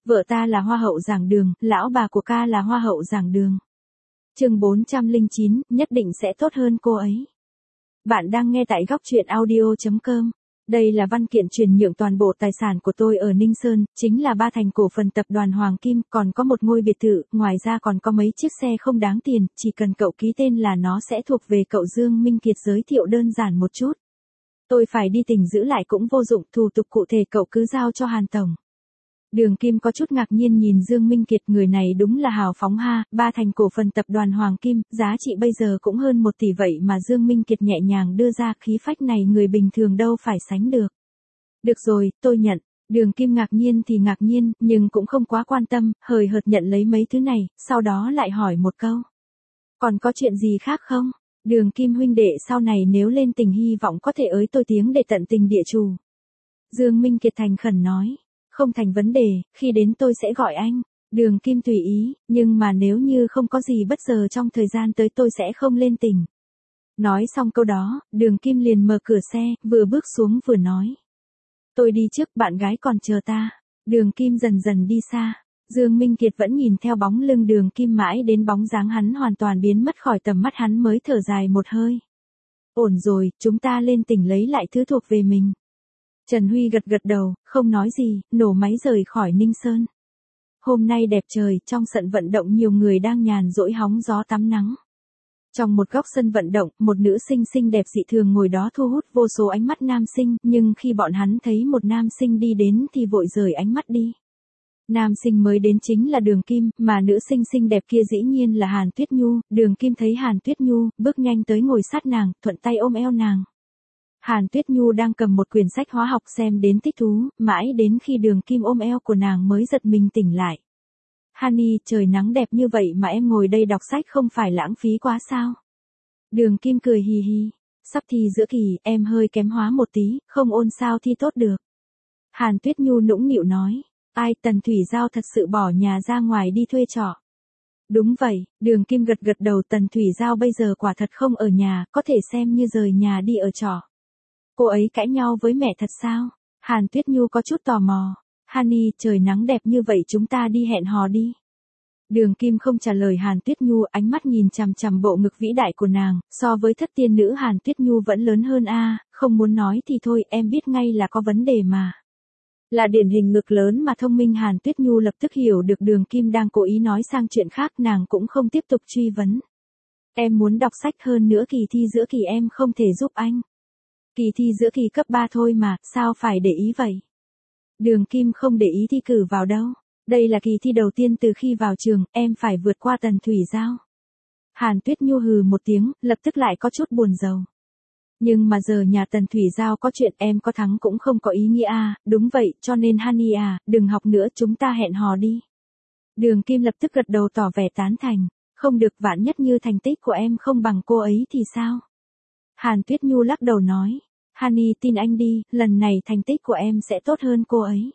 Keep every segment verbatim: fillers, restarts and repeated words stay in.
Vợ ta là hoa hậu giảng đường, lão bà của ca là hoa hậu giảng đường. Chương bốn trăm lẻ chín, nhất định sẽ tốt hơn cô ấy. Bạn đang nghe tại góc truyện audio chấm com. Đây là văn kiện chuyển nhượng toàn bộ tài sản của tôi ở Ninh Sơn, chính là ba thành cổ phần tập đoàn Hoàng Kim, còn có một ngôi biệt thự, ngoài ra còn có mấy chiếc xe không đáng tiền, chỉ cần cậu ký tên là nó sẽ thuộc về cậu. Dương Minh Kiệt giới thiệu đơn giản một chút. Tôi phải đi tỉnh giữ lại cũng vô dụng, thủ tục cụ thể cậu cứ giao cho Hàn Tổng. Đường Kim có chút ngạc nhiên nhìn Dương Minh Kiệt, người này đúng là hào phóng ha, ba thành cổ phần tập đoàn Hoàng Kim, giá trị bây giờ cũng hơn một tỷ vậy mà Dương Minh Kiệt nhẹ nhàng đưa ra, khí phách này người bình thường đâu phải sánh được. Được rồi, tôi nhận. Đường Kim ngạc nhiên thì ngạc nhiên, nhưng cũng không quá quan tâm, hời hợt nhận lấy mấy thứ này, sau đó lại hỏi một câu. Còn có chuyện gì khác không? Đường Kim huynh đệ sau này nếu lên tỉnh hy vọng có thể ới tôi tiếng để tận tình địa chủ. Dương Minh Kiệt thành khẩn nói. Không thành vấn đề, khi đến tôi sẽ gọi anh. Đường Kim tùy ý, nhưng mà nếu như không có gì bất ngờ trong thời gian tới tôi sẽ không lên tỉnh. Nói xong câu đó, Đường Kim liền mở cửa xe, vừa bước xuống vừa nói. Tôi đi trước, bạn gái còn chờ ta. Đường Kim dần dần đi xa. Dương Minh Kiệt vẫn nhìn theo bóng lưng Đường Kim mãi đến bóng dáng hắn hoàn toàn biến mất khỏi tầm mắt hắn mới thở dài một hơi. Ổn rồi, chúng ta lên tỉnh lấy lại thứ thuộc về mình. Trần Huy gật gật đầu, không nói gì, nổ máy rời khỏi Ninh Sơn. Hôm nay đẹp trời, trong sân vận động nhiều người đang nhàn rỗi hóng gió tắm nắng. Trong một góc sân vận động, một nữ sinh xinh đẹp dị thường ngồi đó thu hút vô số ánh mắt nam sinh, nhưng khi bọn hắn thấy một nam sinh đi đến thì vội rời ánh mắt đi. Nam sinh mới đến chính là Đường Kim, mà nữ sinh xinh đẹp kia dĩ nhiên là Hàn Tuyết Nhu. Đường Kim thấy Hàn Tuyết Nhu, bước nhanh tới ngồi sát nàng, thuận tay ôm eo nàng. Hàn Tuyết Nhu đang cầm một quyển sách hóa học xem đến thích thú, mãi đến khi Đường Kim ôm eo của nàng mới giật mình tỉnh lại. Hani, trời nắng đẹp như vậy mà em ngồi đây đọc sách không phải lãng phí quá sao? Đường Kim cười hì hì, sắp thi giữa kỳ, em hơi kém hóa một tí, không ôn sao thi tốt được. Hàn Tuyết Nhu nũng nịu nói, ai, Tần Thủy Giao thật sự bỏ nhà ra ngoài đi thuê trọ. Đúng vậy, Đường Kim gật gật đầu, Tần Thủy Giao bây giờ quả thật không ở nhà, có thể xem như rời nhà đi ở trọ. Cô ấy cãi nhau với mẹ thật sao? Hàn Tuyết Nhu có chút tò mò. Hani, trời nắng đẹp như vậy chúng ta đi hẹn hò đi. Đường Kim không trả lời Hàn Tuyết Nhu, ánh mắt nhìn chằm chằm bộ ngực vĩ đại của nàng, so với thất tiên nữ Hàn Tuyết Nhu vẫn lớn hơn a, không muốn nói thì thôi, em biết ngay là có vấn đề mà. Là điển hình ngực lớn mà thông minh. Hàn Tuyết Nhu lập tức hiểu được Đường Kim đang cố ý nói sang chuyện khác, nàng cũng không tiếp tục truy vấn. Em muốn đọc sách, hơn nữa kỳ thi giữa kỳ em không thể giúp anh. Kỳ thi giữa kỳ cấp ba thôi mà, sao phải để ý vậy? Đường Kim không để ý thi cử vào đâu. Đây là kỳ thi đầu tiên từ khi vào trường, em phải vượt qua Tần Thủy Giao. Hàn Tuyết Nhu hừ một tiếng, lập tức lại có chút buồn rầu. Nhưng mà giờ nhà Tần Thủy Giao có chuyện, em có thắng cũng không có ý nghĩa à, đúng vậy, cho nên Hani à, đừng học nữa, chúng ta hẹn hò đi. Đường Kim lập tức gật đầu tỏ vẻ tán thành, không được, vạn nhất như thành tích của em không bằng cô ấy thì sao? Hàn Tuyết Nhu lắc đầu nói, Hani tin anh đi, lần này thành tích của em sẽ tốt hơn cô ấy.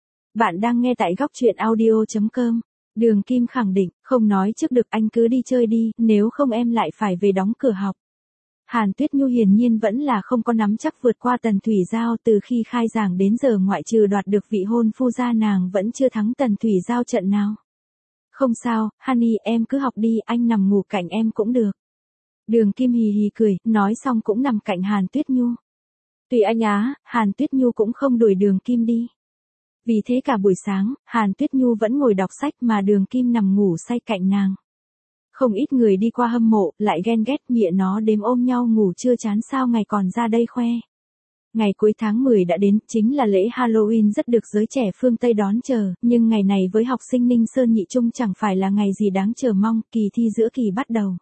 Bạn đang nghe tại góc truyện audio chấm com. Đường Kim khẳng định, không nói trước được, anh cứ đi chơi đi, nếu không em lại phải về đóng cửa học. Hàn Tuyết Nhu hiển nhiên vẫn là không có nắm chắc vượt qua Tần Thủy Giao, từ khi khai giảng đến giờ ngoại trừ đoạt được vị hôn phu gia nàng vẫn chưa thắng Tần Thủy Giao trận nào. Không sao, Hani em cứ học đi, anh nằm ngủ cạnh em cũng được. Đường Kim hì hì cười, nói xong cũng nằm cạnh Hàn Tuyết Nhu. Tùy anh á, Hàn Tuyết Nhu cũng không đuổi Đường Kim đi. Vì thế cả buổi sáng, Hàn Tuyết Nhu vẫn ngồi đọc sách mà Đường Kim nằm ngủ say cạnh nàng. Không ít người đi qua hâm mộ, lại ghen ghét, mịa nó đêm ôm nhau ngủ chưa chán sao ngày còn ra đây khoe. Ngày cuối tháng mười đã đến, chính là lễ Halloween rất được giới trẻ phương Tây đón chờ, nhưng ngày này với học sinh Ninh Sơn nhị trung chẳng phải là ngày gì đáng chờ mong, kỳ thi giữa kỳ bắt đầu.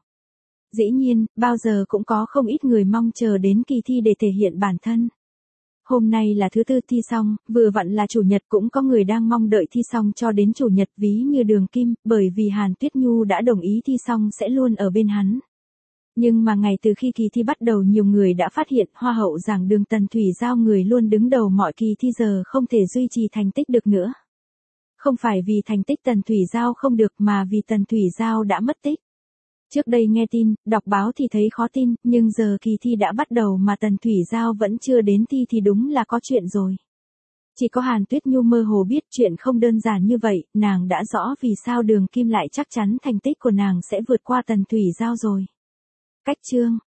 Dĩ nhiên, bao giờ cũng có không ít người mong chờ đến kỳ thi để thể hiện bản thân. Hôm nay là thứ tư thi xong, vừa vặn là chủ nhật, cũng có người đang mong đợi thi xong cho đến chủ nhật, ví như Đường Kim, bởi vì Hàn Tuyết Nhu đã đồng ý thi xong sẽ luôn ở bên hắn. Nhưng mà ngày từ khi kỳ thi bắt đầu nhiều người đã phát hiện hoa hậu giảng đường Tần Thủy Giao, người luôn đứng đầu mọi kỳ thi, giờ không thể duy trì thành tích được nữa. Không phải vì thành tích Tần Thủy Giao không được mà vì Tần Thủy Giao đã mất tích. Trước đây nghe tin, đọc báo thì thấy khó tin, nhưng giờ kỳ thi đã bắt đầu mà Tần Thủy Giao vẫn chưa đến thi thì đúng là có chuyện rồi. Chỉ có Hàn Tuyết Nhu mơ hồ biết chuyện không đơn giản như vậy, nàng đã rõ vì sao Đường Kim lại chắc chắn thành tích của nàng sẽ vượt qua Tần Thủy Giao rồi. Cách chương